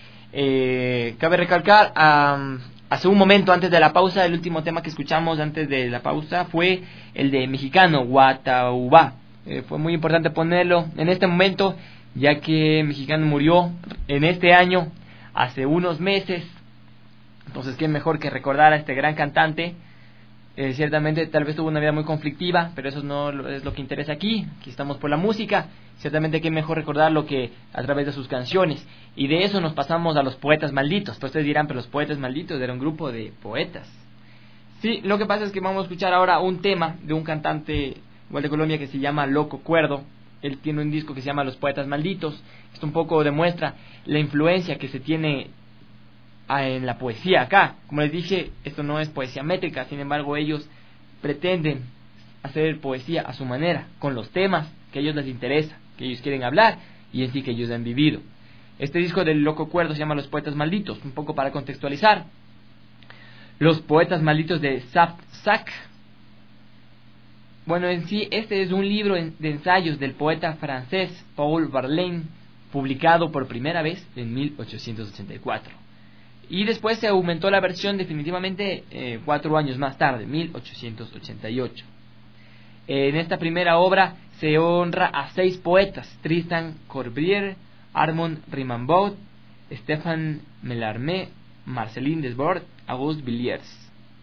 Cabe recalcar, hace un momento antes de la pausa, el último tema que escuchamos antes de la pausa fue el de Mexicano, Guataubá. Fue muy importante ponerlo en este momento, ya que Mexicano murió en este año, hace unos meses. Entonces qué mejor que recordar a este gran cantante. Ciertamente tal vez tuvo una vida muy conflictiva, pero eso no es lo que interesa aquí. Aquí estamos por la música. Ciertamente qué mejor recordarlo que a través de sus canciones. Y de eso nos pasamos a los Poetas Malditos. Pues ustedes dirán, pero los Poetas Malditos era un grupo de poetas. Sí, lo que pasa es que vamos a escuchar ahora un tema de un cantante igual de Colombia que se llama Loco Cuerdo. Él tiene un disco que se llama Los Poetas Malditos. Esto un poco demuestra la influencia que se tiene en la poesía acá. Como les dije, esto no es poesía métrica, sin embargo ellos pretenden hacer poesía a su manera, con los temas que a ellos les interesa, que ellos quieren hablar y en sí que ellos han vivido. Este disco del Loco Cuerdo se llama Los Poetas Malditos, un poco para contextualizar. Los Poetas Malditos de Saft-Sack. Bueno, en sí este es un libro de ensayos del poeta francés Paul Verlaine, publicado por primera vez en 1884. Y después se aumentó la versión definitivamente 4 años más tarde, 1888. En esta primera obra se honra a 6 poetas: Tristan Corbière, Armand Rimbaud, Stéphane Mallarmé, Marceline Desbordes, Auguste Villiers.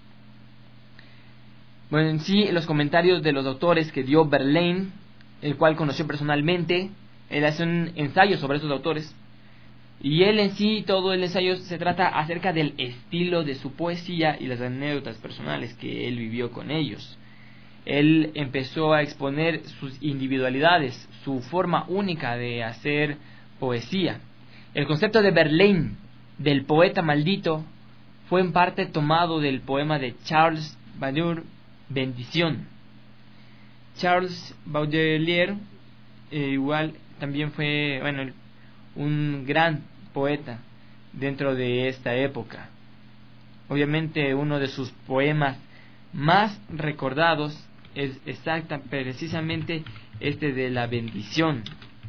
Bueno, en sí los comentarios de los autores que dio Verlaine, el cual conoció personalmente, él hace un ensayo sobre esos autores. Y él en sí, todo el ensayo se trata acerca del estilo de su poesía y las anécdotas personales que él vivió con ellos. Él empezó a exponer sus individualidades, su forma única de hacer poesía. El concepto de Verlaine, del poeta maldito, fue en parte tomado del poema de Charles Baudelaire, Bendición. Charles Baudelaire igual también fue, bueno, un gran poeta dentro de esta época. Obviamente uno de sus poemas más recordados es precisamente este de la bendición.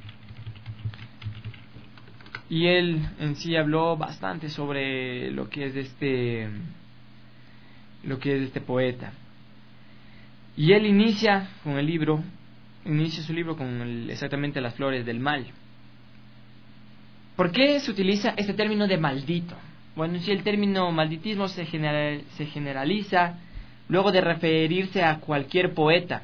Y él en sí habló bastante sobre lo que es este poeta. Y él inicia su libro con exactamente las flores del mal. ¿Por qué se utiliza este término de maldito? Bueno, si el término malditismo se generaliza luego de referirse a cualquier poeta,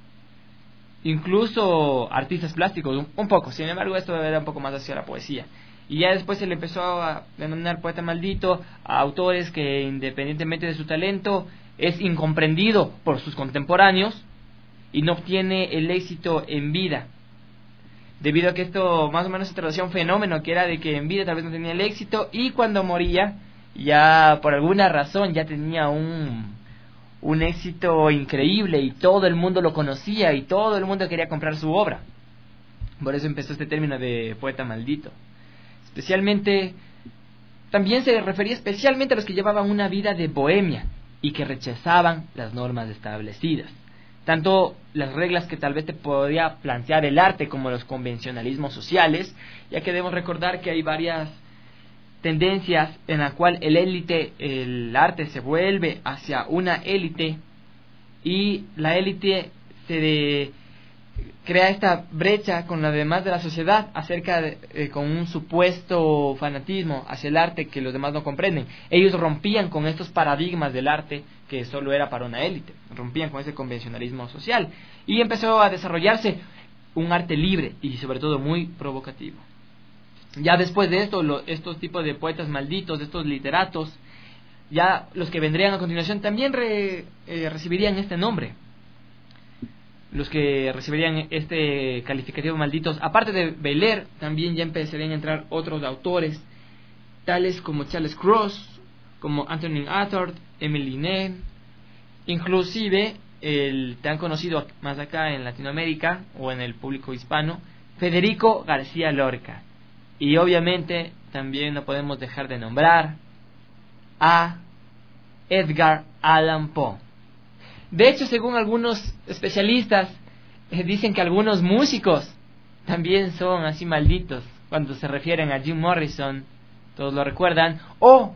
incluso artistas plásticos, un poco. Sin embargo, esto era un poco más hacia la poesía. Y ya después se le empezó a denominar poeta maldito a autores que, independientemente de su talento, es incomprendido por sus contemporáneos y no obtiene el éxito en vida. Debido a que esto más o menos se traducía a un fenómeno que era de que en vida tal vez no tenía el éxito, y cuando moría ya por alguna razón ya tenía un éxito increíble y todo el mundo lo conocía y todo el mundo quería comprar su obra. Por eso empezó este término de poeta maldito. Especialmente, también se refería especialmente a los que llevaban una vida de bohemia y que rechazaban las normas establecidas, tanto las reglas que tal vez te podía plantear el arte como los convencionalismos sociales, ya que debemos recordar que hay varias tendencias en la cual el arte se vuelve hacia una élite, y la élite crea esta brecha con las demás de la sociedad acerca con un supuesto fanatismo hacia el arte que los demás no comprenden. Ellos rompían con estos paradigmas del arte que solo era para una élite, rompían con ese convencionalismo social, y empezó a desarrollarse un arte libre y sobre todo muy provocativo. Ya después de esto, estos tipos de poetas malditos, estos literatos, ya los que vendrían a continuación también recibirían este nombre. Los que recibirían este calificativo malditos, aparte de Baudelaire, también ya empezarían a entrar otros autores, tales como Charles Cross, como Antonin Artaud, Emily Nen, inclusive el tan conocido más acá en Latinoamérica o en el público hispano, Federico García Lorca. Y obviamente también no podemos dejar de nombrar a Edgar Allan Poe. De hecho, según algunos especialistas, dicen que algunos músicos también son así malditos cuando se refieren a Jim Morrison, todos lo recuerdan, o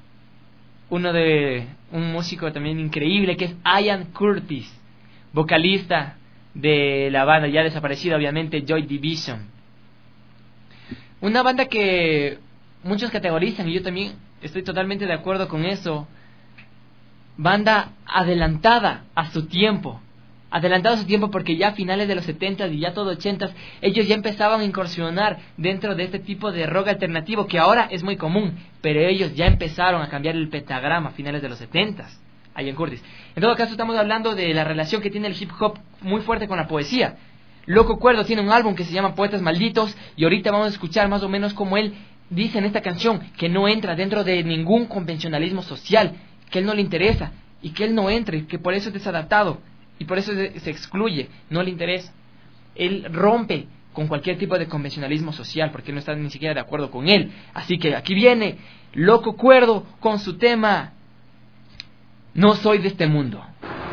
un músico también increíble que es Ian Curtis, vocalista de la banda ya desaparecida obviamente Joy Division, una banda que muchos categorizan y yo también estoy totalmente de acuerdo con eso, banda adelantada a su tiempo porque ya a finales de los 70s y ya todo 80s ellos ya empezaban a incursionar dentro de este tipo de rock alternativo que ahora es muy común, pero ellos ya empezaron a cambiar el pentagrama a finales de los 70s. Ian Curtis. En todo caso estamos hablando de la relación que tiene el hip hop muy fuerte con la poesía. Loco Cuerdo tiene un álbum que se llama Poetas Malditos y ahorita vamos a escuchar más o menos como él dice en esta canción que no entra dentro de ningún convencionalismo social, que él no le interesa y que él no entre, que por eso es desadaptado y por eso se excluye, no le interesa. Él rompe con cualquier tipo de convencionalismo social porque él no está ni siquiera de acuerdo con él. Así que aquí viene Loco Cuerdo con su tema No soy de este mundo.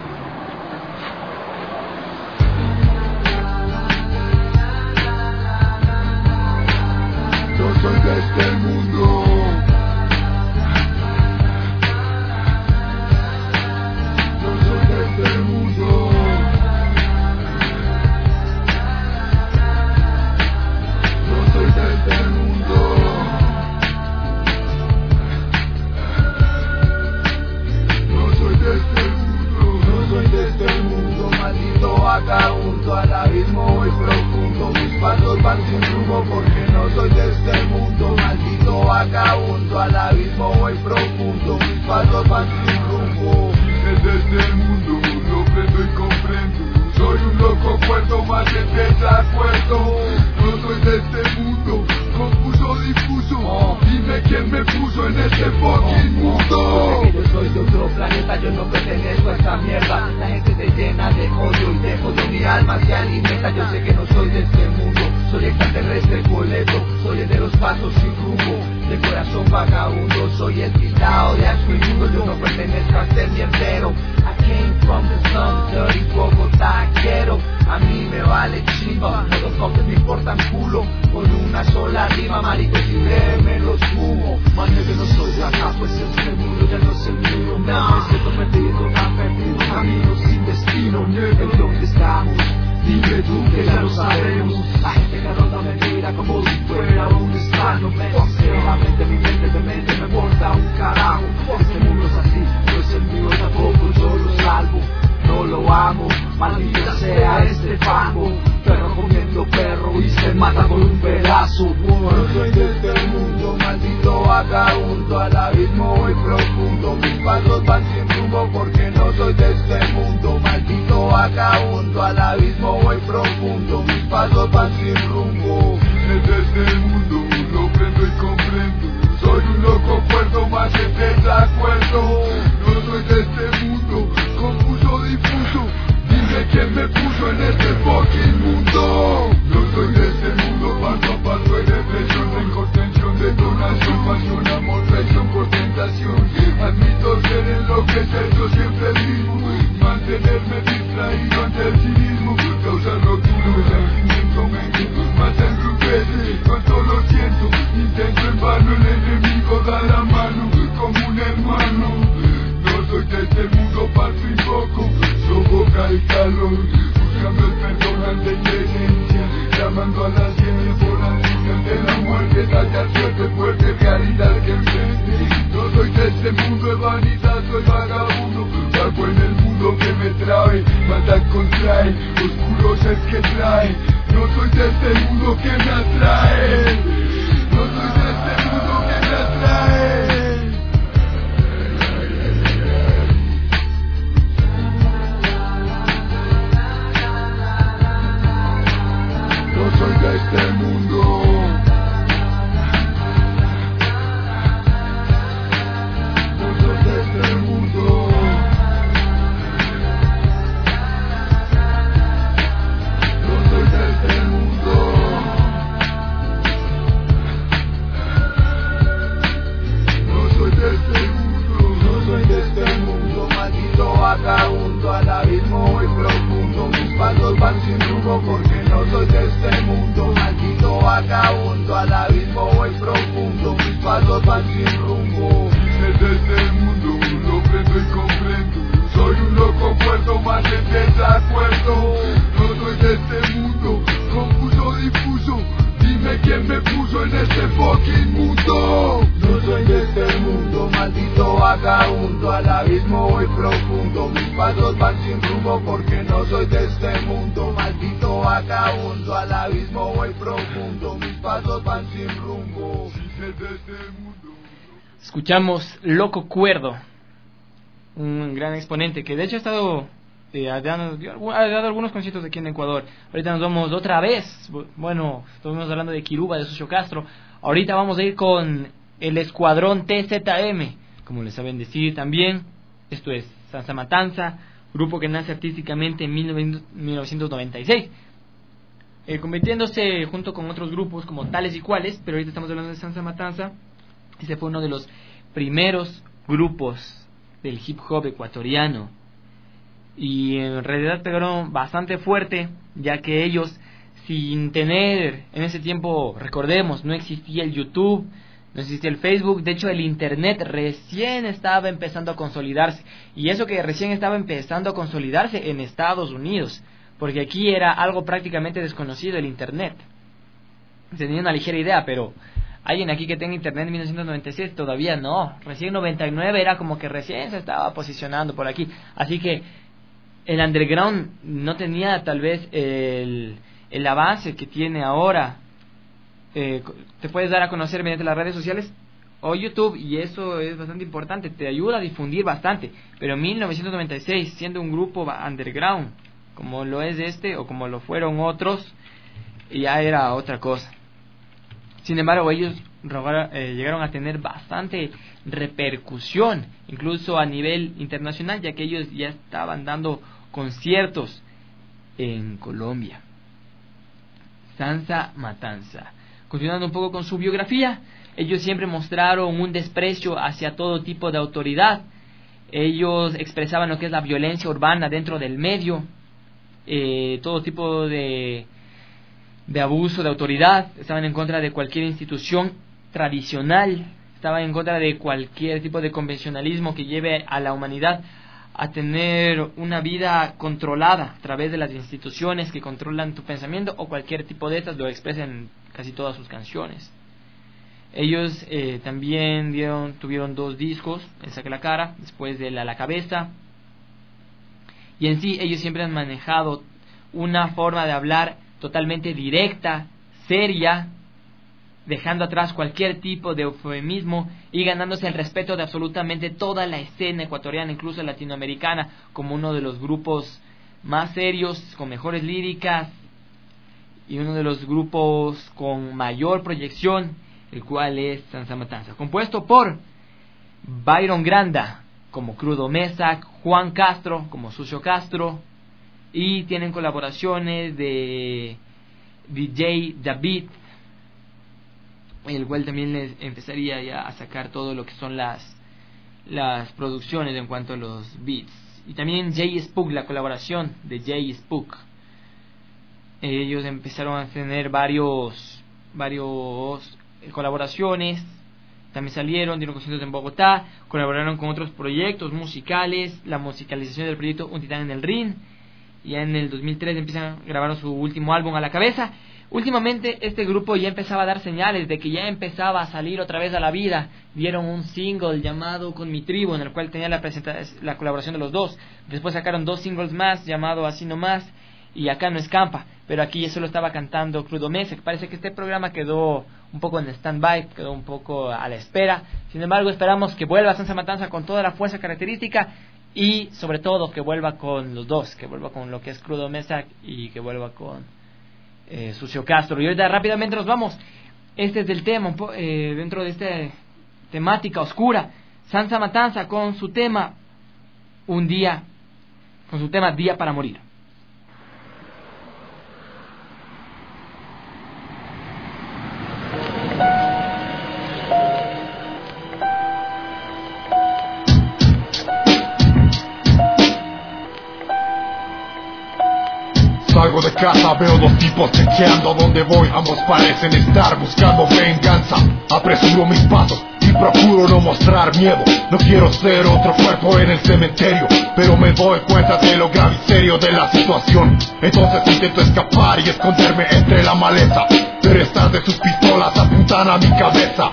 No soy de este mundo. No soy de este mundo. No soy de este mundo. No soy de este mundo. No soy de este mundo. Maldito vagabundo, al abismo voy profundo. Mis pasos van sin rumbo porque no soy de este mundo. Maldito vagabundo, al abismo voy profundo. Mis pasos van sin rumbo. Es de este mundo, lo prendo y comprendo. Soy un loco cuerdo más en desacuerdo. No soy de este mundo, confuso difuso. Dime quién me puso en este fucking mundo. Yo soy de otro planeta, yo no pertenezco a esta mierda. La gente se llena de odio y de odio mi alma se alimenta. Yo sé que no soy de este mundo, soy extraterrestre boleto. Soy el de los pasos sin rumbo, de corazón vagabundo. Soy el pintado de asco inmundo, yo no pertenezco a este mierdero. I came from the sun, dirty Bogotá, quiero. A mí me vale chimba, todos compres me importan culo. Con una sola rima, marico, si me los fumo. Mañana que no soy de acá, pues este mundo ya no es el mío. Me siento perdido, tan perdido, camino sin destino. ¿En dónde estamos? Dime tú que ya lo sabemos. La gente que ronda me mira como si fuera un extraño. Sinceramente mi mente de mente me importa un carajo. Este mundo es así, no es el mío tampoco, yo lo salvo. No lo amo, maldita sea este fango. Perro comiendo perro y se mata con un pedazo. No soy de este mundo, maldito vagabundo. Al abismo voy profundo, mis pasos van sin rumbo porque no soy de este mundo. Maldito vagabundo, al abismo voy profundo, mis pasos van sin rumbo. Es de este mundo, lo prendo y comprendo. Soy un loco cuerdo más en desacuerdo. No soy de este mundo, confuso difuso. Dime quién me puso en este fucking mundo. No soy de este mundo, paso a paso hay depresión, en contención, detonación, pasión, amor, traición por tentación. Admito ser enloquecer, yo siempre mismo. Mantenerme distraído ante el cinismo. Causar roturas, sentimiento, mente, más enrudece. Cuánto lo siento, intento en vano, el enemigo da la mano como un hermano. No soy de este mundo, paso y poco, sofoca el calor, buscando el perdón ante inteligencia, llamando a la ciencia por la línea de la muerte, sacar suerte, fuerte realidad que enfrente. No soy de este mundo de vanidad, soy vagabundo, vago en el mundo que me trae, maldad contrae, oscuro ser que trae. No soy de este mundo que me atrae. No soy de este mundo que me atrae. No soy de este mundo. No soy de este mundo. No soy de este mundo. No soy de este mundo. No soy de este mundo. Maldito vagabundo, al abismo muy profundo. Mis pasos van sin rumbo porque no soy de este mundo. Maldito vagabundo, al abismo voy profundo. Mis pasos van sin rumbo. Desde este mundo lo prendo y comprendo. Soy un loco cuerdo más en desacuerdo. No soy de este mundo, confuso, difuso. Dime quién me puso en este fucking mundo. No soy de este mundo, maldito vagabundo. Al abismo voy profundo. Mis pasos van sin rumbo porque no soy de este mundo. Maldito vagabundo, al abismo voy profundo. Mis pasos van sin rumbo. Desde este mundo. Escuchamos Loco Cuerdo, un gran exponente que de hecho ha estado ha dado algunos conciertos aquí en Ecuador. Ahorita nos vamos otra vez. Bueno, estuvimos hablando de Kiruba, de Sucio Castro. Ahorita vamos a ir con el Escuadrón TZM, como les saben decir también. Esto es Sansa Matanza, grupo que nace artísticamente en 1996, convirtiéndose junto con otros grupos como Tales y Cuales, pero ahorita estamos hablando de Sansa Matanza. Ese fue uno de los primeros grupos del hip hop ecuatoriano y en realidad pegaron bastante fuerte, ya que ellos, sin tener en ese tiempo, recordemos, no existía el YouTube, no existía el Facebook. De hecho, el Internet recién estaba empezando a consolidarse, y eso que recién estaba empezando a consolidarse en Estados Unidos, porque aquí era algo prácticamente desconocido el Internet. Tenía una ligera idea, pero alguien aquí que tenga Internet en 1996 todavía no. Recién 99 era como que recién se estaba posicionando por aquí. Así que el underground no tenía tal vez el avance que tiene ahora. Te puedes dar a conocer mediante las redes sociales o YouTube, y eso es bastante importante, te ayuda a difundir bastante. Pero en 1996, siendo un grupo underground como lo es este o como lo fueron otros, ya era otra cosa. Sin embargo, ellos llegaron a tener bastante repercusión, incluso a nivel internacional, ya que ellos ya estaban dando conciertos en Colombia. Sansa Matanza. Continuando un poco con su biografía, ellos siempre mostraron un desprecio hacia todo tipo de autoridad. Ellos expresaban lo que es la violencia urbana dentro del medio, todo tipo de abuso de autoridad. Estaban en contra de cualquier institución tradicional, estaban en contra de cualquier tipo de convencionalismo que lleve a la humanidad a tener una vida controlada a través de las instituciones que controlan tu pensamiento, o cualquier tipo de estas lo expresan en casi todas sus canciones. Ellos también tuvieron 2 discos, El Saque la Cara, después de La Cabeza, y en sí ellos siempre han manejado una forma de hablar totalmente directa, seria, dejando atrás cualquier tipo de eufemismo y ganándose el respeto de absolutamente toda la escena ecuatoriana, incluso latinoamericana, como uno de los grupos más serios, con mejores líricas y uno de los grupos con mayor proyección, el cual es Sansa Matanza, compuesto por Byron Granda como Crudo Mesa, Juan Castro como Sucio Castro, y tienen colaboraciones de DJ David, el cual también les empezaría ya a sacar todo lo que son las producciones en cuanto a los beats. Y también Jay Spook, la colaboración de Jay Spook. Ellos empezaron a tener varios colaboraciones. También salieron, dieron conciertos en Bogotá, colaboraron con otros proyectos musicales, la musicalización del proyecto Un Titán en el Ring. Y en el 2003 grabaron su último álbum, A la Cabeza. Últimamente este grupo ya empezaba a dar señales de que ya empezaba a salir otra vez a la vida. Dieron un single llamado Con mi tribu, en el cual tenía la colaboración de los dos. Después sacaron 2 singles más, llamado Así Nomás y Acá no escampa. pero aquí ya solo estaba cantando Crudo Mesa. Parece que este programa quedó un poco en stand-by, quedó un poco a la espera. Sin embargo, esperamos que vuelva Sansa Matanza con toda la fuerza característica y sobre todo que vuelva con los dos, que vuelva con lo que es Crudo Mesa y que vuelva con Sucio Castro. Y ahorita rápidamente nos vamos. Este es el tema, dentro de esta temática oscura, Sansa Matanza con su tema Día para Morir. Salgo de casa, veo dos tipos chequeando donde voy. Ambos parecen estar buscando venganza. Apresuro mis pasos y procuro no mostrar miedo. No quiero ser otro cuerpo en el cementerio, pero me doy cuenta de lo grave y serio de la situación. Entonces intento escapar y esconderme entre la maleza, pero estas de sus pistolas apuntan a mi cabeza.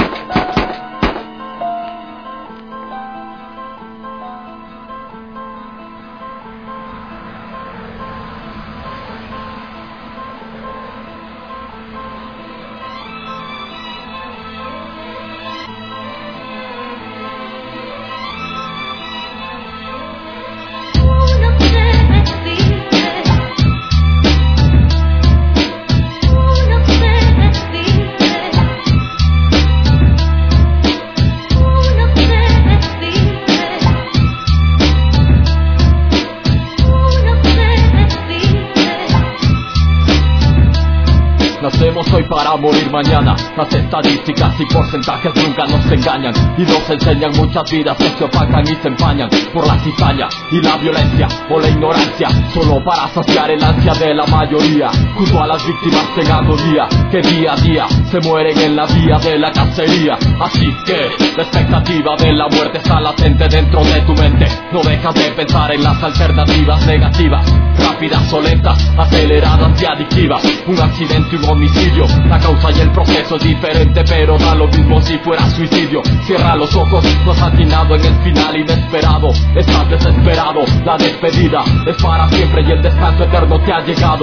Nacemos hoy para morir mañana. Las estadísticas y porcentajes nunca nos engañan y nos enseñan muchas vidas que se opacan y se empañan por la cizaña y la violencia o la ignorancia, solo para saciar el ansia de la mayoría, junto a las víctimas en agonía que día a día se mueren en la vía de la cacería. Así que la expectativa de la muerte está latente dentro de tu mente. No dejas de pensar en las alternativas negativas, rápidas o lentas, aceleradas y adictivas. Un accidente, un homicidio, la causa y el proceso es diferente, pero da lo mismo si fuera suicidio. Cierra los ojos, no has atinado en el final inesperado. Estás desesperado, la despedida es para siempre y el descanso eterno te ha llegado.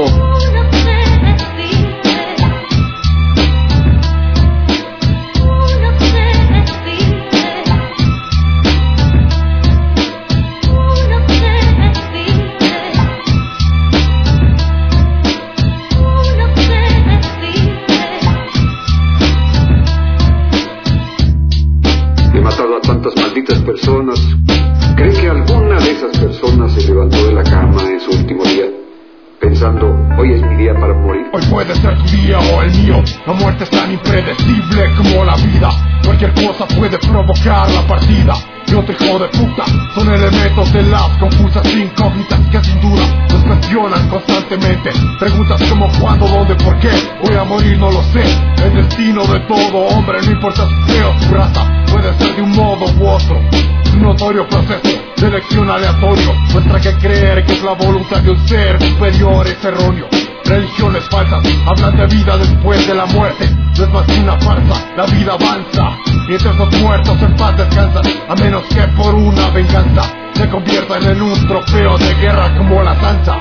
A tantas malditas personas. ¿Cree que alguna de esas personas se levantó de la cama en su último día pensando, hoy es mi día para morir? Hoy puede ser tu día o el mío. La muerte es tan impredecible como la vida. Cualquier cosa puede provocar la partida de otro hijo de puta. Son elementos de las confusas incógnitas que sin duda nos cuestionan constantemente. Preguntas como cuándo, dónde, por qué. Voy a morir, no lo sé. El destino de todo hombre, no importa su fe o su raza, puede ser de un modo u otro. Un notorio proceso de elección aleatorio muestra que creer que es la voluntad de un ser superior es erróneo. Religiones falsas hablan de vida después de la muerte. No es más que una farsa, la vida avanza mientras los muertos en paz descansan, a menos que por una venganza se conviertan en un trofeo de guerra como la Sansa.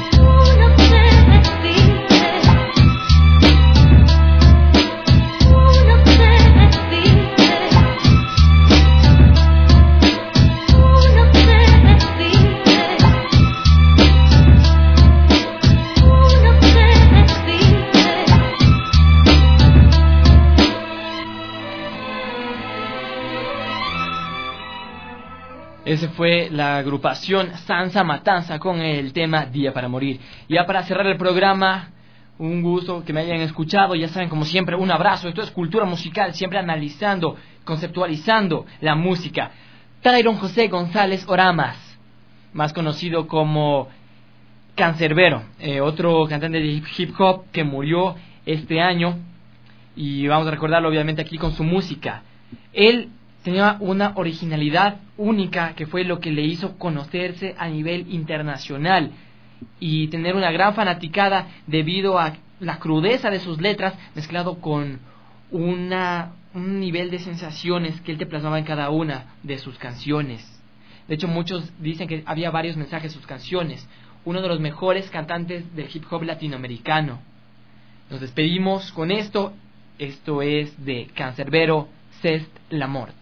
Ese fue la agrupación Sansa Matanza con el tema Día para Morir. Ya para cerrar el programa, un gusto que me hayan escuchado. Ya saben, como siempre, un abrazo. Esto es Cultura Musical, siempre analizando, conceptualizando la música. Tyron José González Oramas, más conocido como Cancerbero, otro cantante de hip hop que murió este año, y vamos a recordarlo obviamente aquí con su música. Él tenía una originalidad única que fue lo que le hizo conocerse a nivel internacional y tener una gran fanaticada debido a la crudeza de sus letras mezclado con un nivel de sensaciones que él te plasmaba en cada una de sus canciones. De hecho, muchos dicen que había varios mensajes en sus canciones. uno de los mejores cantantes del hip hop latinoamericano. Nos despedimos con esto. Esto es de Cancerbero, C'est la Mort.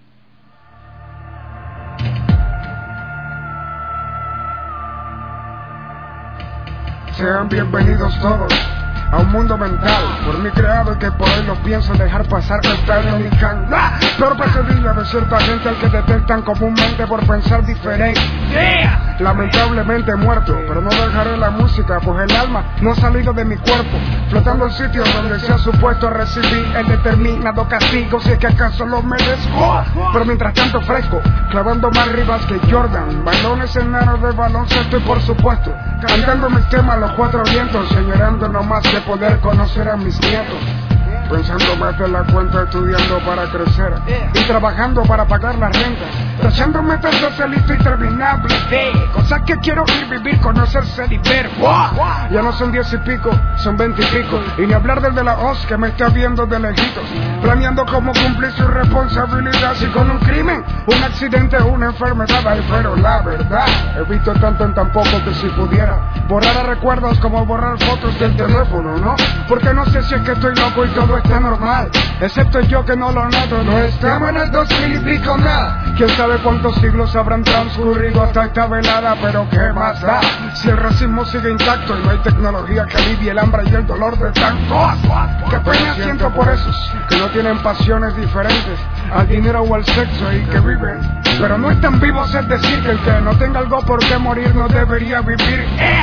Sean bienvenidos todos a un mundo mental por mí creado y que por hoy no pienso dejar pasar el tallo ni cantar. Pero pesadilla de cierta gente al que detectan comúnmente por pensar diferente. Lamentablemente muerto, pero no dejaré la música, pues el alma no ha salido de mi cuerpo, flotando en sitios donde se ha supuesto recibir el determinado castigo, si es que acaso lo merezco. Pero mientras tanto fresco, clavando más ribas que Jordan, balones enanos de baloncesto y por supuesto cantando mis temas a los cuatro vientos, señorando no más que poder conocer a mis nietos. Pensando más de la cuenta, estudiando para crecer y trabajando para pagar las rentas, tachando metas socialistas interminables de cosas que quiero ir, vivir, conocerse y ver. Ya no son 10 y pico, son 20 y pico, y ni hablar del de la OZ que me está viendo de lejitos, planeando cómo cumplir su responsabilidad. Si con un crimen, un accidente, una enfermedad, ay, pero la verdad, he visto tanto en tan poco que si pudiera borrar recuerdos como borrar fotos del teléfono, ¿no? Porque no sé si es que estoy loco y todo está normal, excepto yo que no lo noto. No estamos en el 2000 y pico nada, quién sabe cuántos siglos habrán transcurrido hasta esta velada, pero qué más da si el racismo sigue intacto y no hay tecnología que alivie el hambre y el dolor de tantos. Qué pena siento por esos que no tienen pasiones diferentes al dinero o al sexo y que viven, pero no están vivos, es decir que el que no tenga algo por qué morir no debería vivir.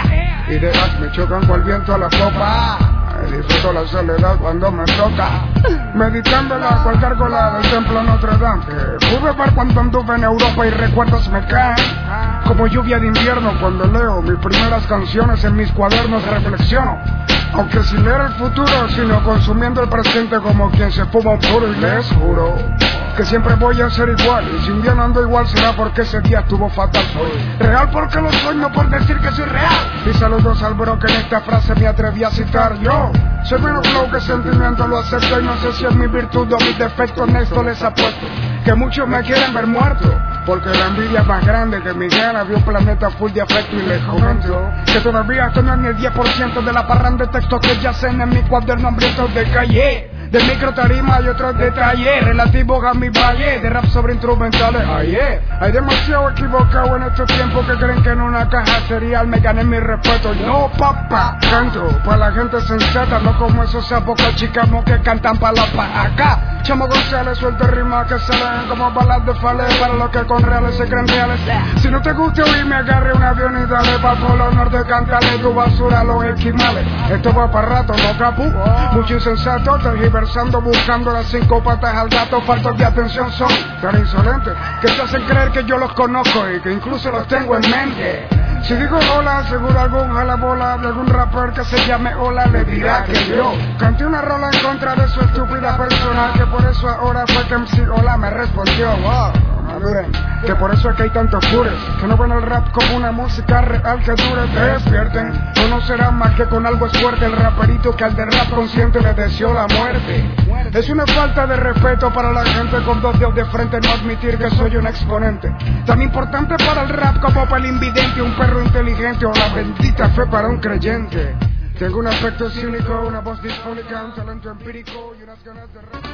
Ideas me chocan con el viento a la popa, disfruto la soledad cuando me toca, meditándola cual gárgola del templo Notre Dame. Pude ver cuando anduve en Europa y recuerdos me caen como lluvia de invierno cuando leo mis primeras canciones en mis cuadernos. Reflexiono, aunque sin leer el futuro, sino consumiendo el presente como quien se fuma un puro, y les juro que siempre voy a ser igual, y si un día no ando igual será porque ese día estuvo fatal. Soy real porque lo soy, no por decir que soy real. Y saludos al bro que en esta frase me atreví a citar. Yo soy menos flow que sentimiento, lo acepto, y no sé si es mi virtud o mi defecto. En esto les apuesto que muchos me quieren ver muerto, porque la envidia es más grande que mi gana de un planeta full de afecto. Y les comento que todavía esto no es ni el 10% de la parranda de textos que yacen en mi cuaderno hambrientos de calle, de micro tarima y otros detalles relativos a mi valle, de rap sobre instrumentales. Hay demasiado equivocado en estos tiempos que creen que en una caja serial me gané mi respeto. No, papá, canto para la gente sensata, no como esos sapos chicamos que cantan pa' la pa' acá. Chamo González suelta rimas que salen como balas de Fale para los que con reales se creen reales. Si no te gusta oírme, agarre un avión y dale pa' Polo Norte, cántale tu basura a los esquimales. Esto va para rato, no capú. Mucho insensato, tergiversando, buscando las 5 patas al gato. Faltos de atención son tan insolentes que te hacen creer que yo los conozco y que incluso los tengo en mente. Si digo hola, seguro algún jalabola de algún rapper que se llame Hola le dirá que yo canté una rola en contra de su estúpida persona, que por eso ahora fue que MC Hola me respondió. Maduren, que por eso es que hay tantos pures que no ven el rap como una música real que dure. Despierten, conocerán más que con algo es fuerte el raperito que al de rap consciente le deseó la muerte. Es una falta de respeto para la gente con 2 dedos de frente no admitir que soy un exponente tan importante para el rap como para el invidente, un perro inteligente o la bendita fe para un creyente. Tengo un aspecto cínico, una voz disfónica, un talento empírico y unas ganas de rap.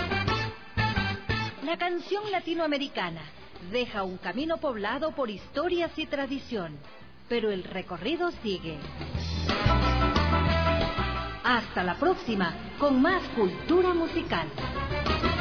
La canción latinoamericana deja un camino poblado por historias y tradición, pero el recorrido sigue. Hasta la próxima con más cultura musical.